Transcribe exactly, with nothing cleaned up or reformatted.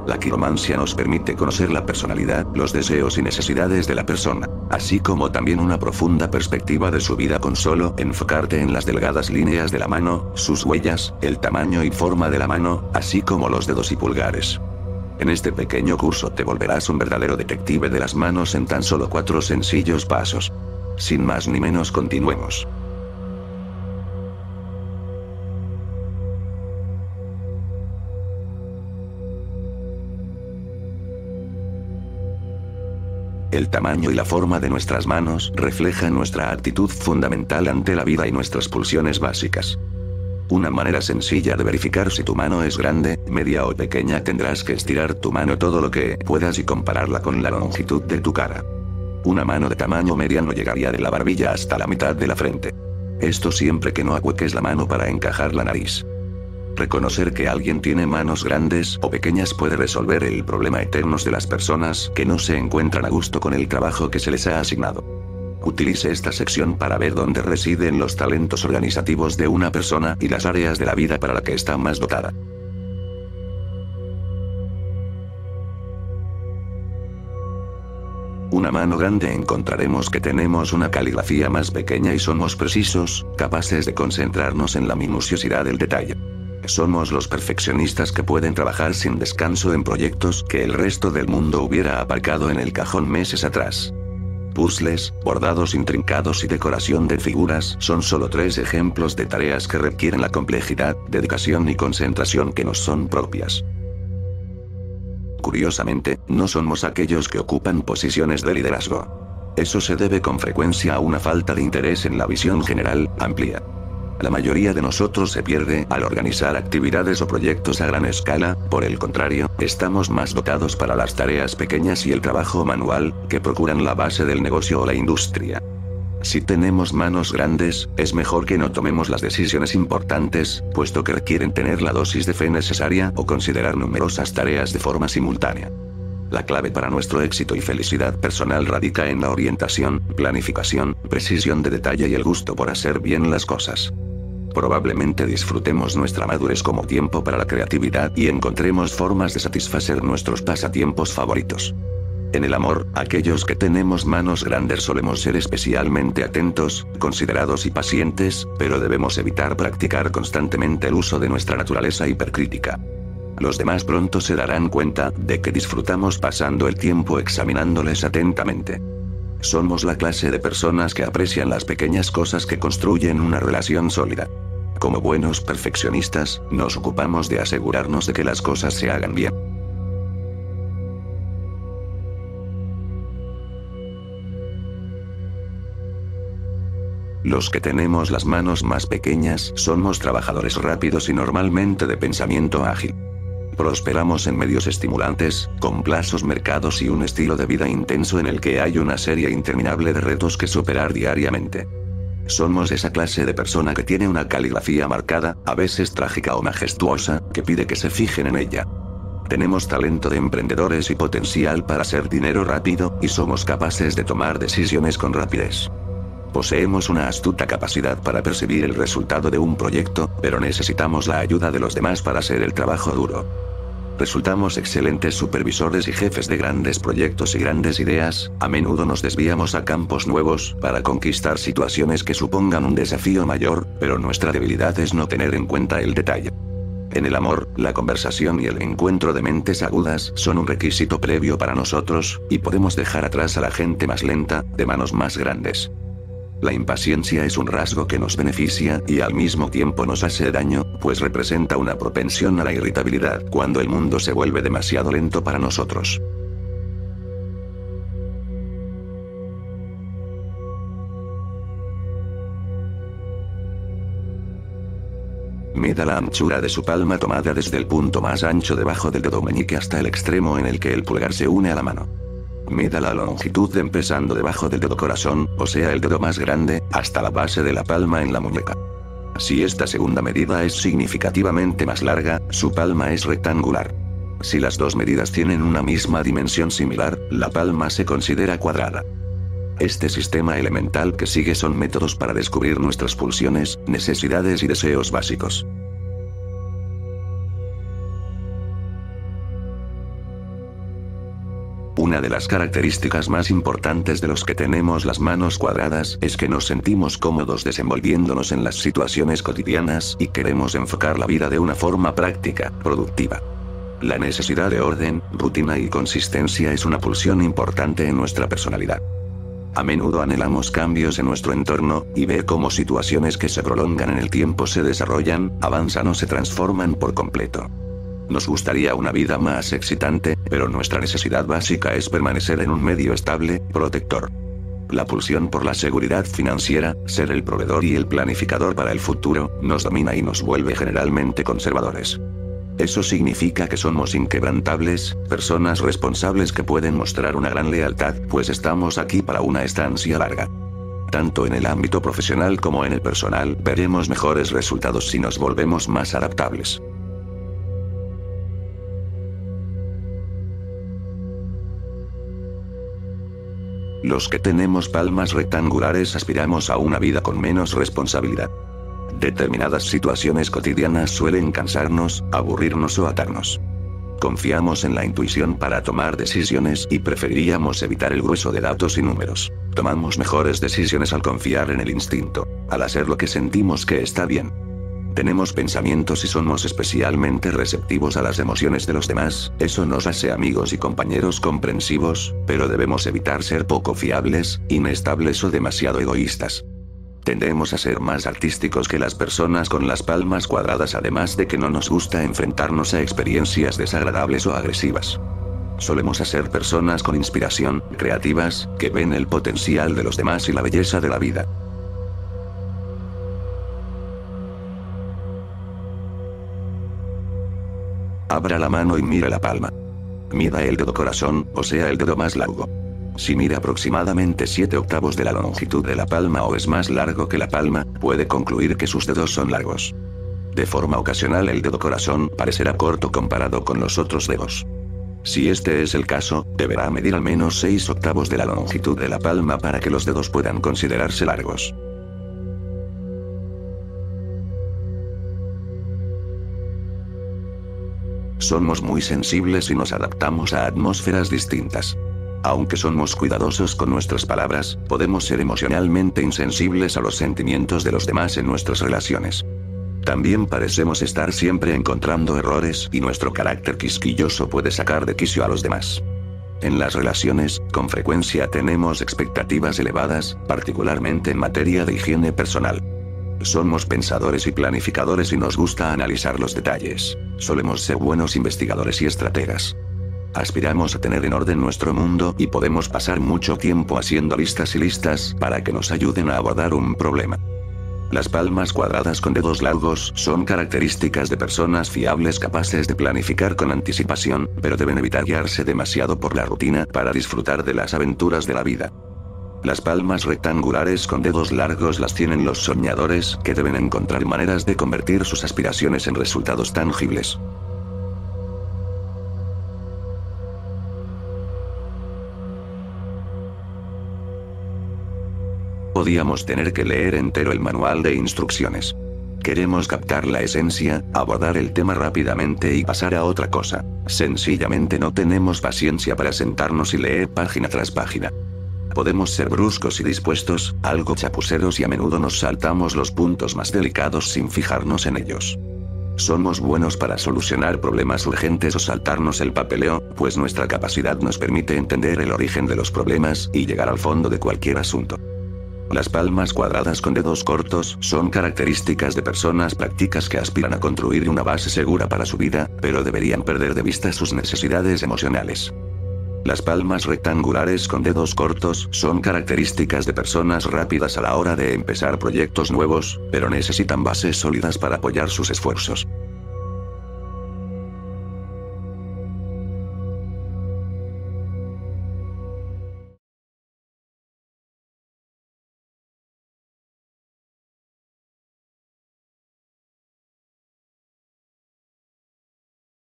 La quiromancia nos permite conocer la personalidad, los deseos y necesidades de la persona, así como también una profunda perspectiva de su vida con solo enfocarte en las delgadas líneas de la mano, sus huellas, el tamaño y forma de la mano, así como los dedos y pulgares. En este pequeño curso te volverás un verdadero detective de las manos en tan solo cuatro sencillos pasos. Sin más ni menos, continuemos. El tamaño y la forma de nuestras manos reflejan nuestra actitud fundamental ante la vida y nuestras pulsiones básicas. Una manera sencilla de verificar si tu mano es grande, media o pequeña, tendrás que estirar tu mano todo lo que puedas y compararla con la longitud de tu cara. Una mano de tamaño mediano llegaría de la barbilla hasta la mitad de la frente. Esto siempre que no ahueques la mano para encajar la nariz. Reconocer que alguien tiene manos grandes o pequeñas puede resolver el problema eterno de las personas que no se encuentran a gusto con el trabajo que se les ha asignado. Utilice esta sección para ver dónde residen los talentos organizativos de una persona y las áreas de la vida para la que está más dotada. Una mano grande encontraremos que tenemos una caligrafía más pequeña y somos precisos, capaces de concentrarnos en la minuciosidad del detalle. Somos los perfeccionistas que pueden trabajar sin descanso en proyectos que el resto del mundo hubiera aparcado en el cajón meses atrás. Puzzles, bordados intrincados y decoración de figuras son solo tres ejemplos de tareas que requieren la complejidad, dedicación y concentración que nos son propias. Curiosamente, no somos aquellos que ocupan posiciones de liderazgo. Eso se debe con frecuencia a una falta de interés en la visión general, amplia. La mayoría de nosotros se pierde al organizar actividades o proyectos a gran escala. Por el contrario, estamos más dotados para las tareas pequeñas y el trabajo manual, que procuran la base del negocio o la industria. Si tenemos manos grandes, es mejor que no tomemos las decisiones importantes, puesto que requieren tener la dosis de fe necesaria o considerar numerosas tareas de forma simultánea. La clave para nuestro éxito y felicidad personal radica en la orientación, planificación, precisión de detalle y el gusto por hacer bien las cosas. Probablemente disfrutemos nuestra madurez como tiempo para la creatividad y encontremos formas de satisfacer nuestros pasatiempos favoritos. En el amor, aquellos que tenemos manos grandes solemos ser especialmente atentos, considerados y pacientes, pero debemos evitar practicar constantemente el uso de nuestra naturaleza hipercrítica. Los demás pronto se darán cuenta de que disfrutamos pasando el tiempo examinándoles atentamente. Somos la clase de personas que aprecian las pequeñas cosas que construyen una relación sólida. Como buenos perfeccionistas, nos ocupamos de asegurarnos de que las cosas se hagan bien. Los que tenemos las manos más pequeñas somos trabajadores rápidos y normalmente de pensamiento ágil. Prosperamos en medios estimulantes, con plazos marcados y un estilo de vida intenso en el que hay una serie interminable de retos que superar diariamente. Somos esa clase de persona que tiene una caligrafía marcada, a veces trágica o majestuosa, que pide que se fijen en ella. Tenemos talento de emprendedores y potencial para hacer dinero rápido, y somos capaces de tomar decisiones con rapidez. Poseemos una astuta capacidad para percibir el resultado de un proyecto, pero necesitamos la ayuda de los demás para hacer el trabajo duro. Resultamos excelentes supervisores y jefes de grandes proyectos y grandes ideas. A menudo nos desviamos a campos nuevos para conquistar situaciones que supongan un desafío mayor, pero nuestra debilidad es no tener en cuenta el detalle. En el amor, la conversación y el encuentro de mentes agudas son un requisito previo para nosotros, y podemos dejar atrás a la gente más lenta, de manos más grandes. La impaciencia es un rasgo que nos beneficia y al mismo tiempo nos hace daño, pues representa una propensión a la irritabilidad cuando el mundo se vuelve demasiado lento para nosotros. Mida la anchura de su palma tomada desde el punto más ancho debajo del dedo meñique hasta el extremo en el que el pulgar se une a la mano. Mida la longitud empezando debajo del dedo corazón, o sea el dedo más grande, hasta la base de la palma en la muñeca. Si esta segunda medida es significativamente más larga, su palma es rectangular. Si las dos medidas tienen una misma dimensión similar, la palma se considera cuadrada. Este sistema elemental que sigue son métodos para descubrir nuestras pulsiones, necesidades y deseos básicos. Una de las características más importantes de los que tenemos las manos cuadradas es que nos sentimos cómodos desenvolviéndonos en las situaciones cotidianas y queremos enfocar la vida de una forma práctica, productiva. La necesidad de orden, rutina y consistencia es una pulsión importante en nuestra personalidad. A menudo anhelamos cambios en nuestro entorno, y ver cómo situaciones que se prolongan en el tiempo se desarrollan, avanzan o se transforman por completo. Nos gustaría una vida más excitante, pero nuestra necesidad básica es permanecer en un medio estable, protector. La pulsión por la seguridad financiera, ser el proveedor y el planificador para el futuro, nos domina y nos vuelve generalmente conservadores. Eso significa que somos inquebrantables, personas responsables que pueden mostrar una gran lealtad, pues estamos aquí para una estancia larga. Tanto en el ámbito profesional como en el personal, veremos mejores resultados si nos volvemos más adaptables. Los que tenemos palmas rectangulares aspiramos a una vida con menos responsabilidad. Determinadas situaciones cotidianas suelen cansarnos, aburrirnos o atarnos. Confiamos en la intuición para tomar decisiones y preferiríamos evitar el grueso de datos y números. Tomamos mejores decisiones al confiar en el instinto, al hacer lo que sentimos que está bien. Tenemos pensamientos y somos especialmente receptivos a las emociones de los demás, eso nos hace amigos y compañeros comprensivos, pero debemos evitar ser poco fiables, inestables o demasiado egoístas. Tendemos a ser más artísticos que las personas con las palmas cuadradas, además de que no nos gusta enfrentarnos a experiencias desagradables o agresivas. Solemos ser personas con inspiración, creativas, que ven el potencial de los demás y la belleza de la vida. Abra la mano y mire la palma. Mida el dedo corazón, o sea el dedo más largo. Si mide aproximadamente siete octavos de la longitud de la palma o es más largo que la palma, puede concluir que sus dedos son largos. De forma ocasional el dedo corazón parecerá corto comparado con los otros dedos. Si este es el caso, deberá medir al menos seis octavos de la longitud de la palma para que los dedos puedan considerarse largos. Somos muy sensibles y nos adaptamos a atmósferas distintas. Aunque somos cuidadosos con nuestras palabras, podemos ser emocionalmente insensibles a los sentimientos de los demás en nuestras relaciones. También parecemos estar siempre encontrando errores y nuestro carácter quisquilloso puede sacar de quicio a los demás. En las relaciones, con frecuencia tenemos expectativas elevadas, particularmente en materia de higiene personal. Somos pensadores y planificadores y nos gusta analizar los detalles. Solemos ser buenos investigadores y estrategas. Aspiramos a tener en orden nuestro mundo y podemos pasar mucho tiempo haciendo listas y listas para que nos ayuden a abordar un problema. Las palmas cuadradas con dedos largos son características de personas fiables capaces de planificar con anticipación, pero deben evitar guiarse demasiado por la rutina para disfrutar de las aventuras de la vida. Las palmas rectangulares con dedos largos las tienen los soñadores, que deben encontrar maneras de convertir sus aspiraciones en resultados tangibles. Podíamos tener que leer entero el manual de instrucciones. Queremos captar la esencia, abordar el tema rápidamente y pasar a otra cosa. Sencillamente no tenemos paciencia para sentarnos y leer página tras página. Podemos ser bruscos y dispuestos, algo chapuceros y a menudo nos saltamos los puntos más delicados sin fijarnos en ellos. Somos buenos para solucionar problemas urgentes o saltarnos el papeleo, pues nuestra capacidad nos permite entender el origen de los problemas y llegar al fondo de cualquier asunto. Las palmas cuadradas con dedos cortos son características de personas prácticas que aspiran a construir una base segura para su vida, pero deberían perder de vista sus necesidades emocionales. Las palmas rectangulares con dedos cortos son características de personas rápidas a la hora de empezar proyectos nuevos, pero necesitan bases sólidas para apoyar sus esfuerzos.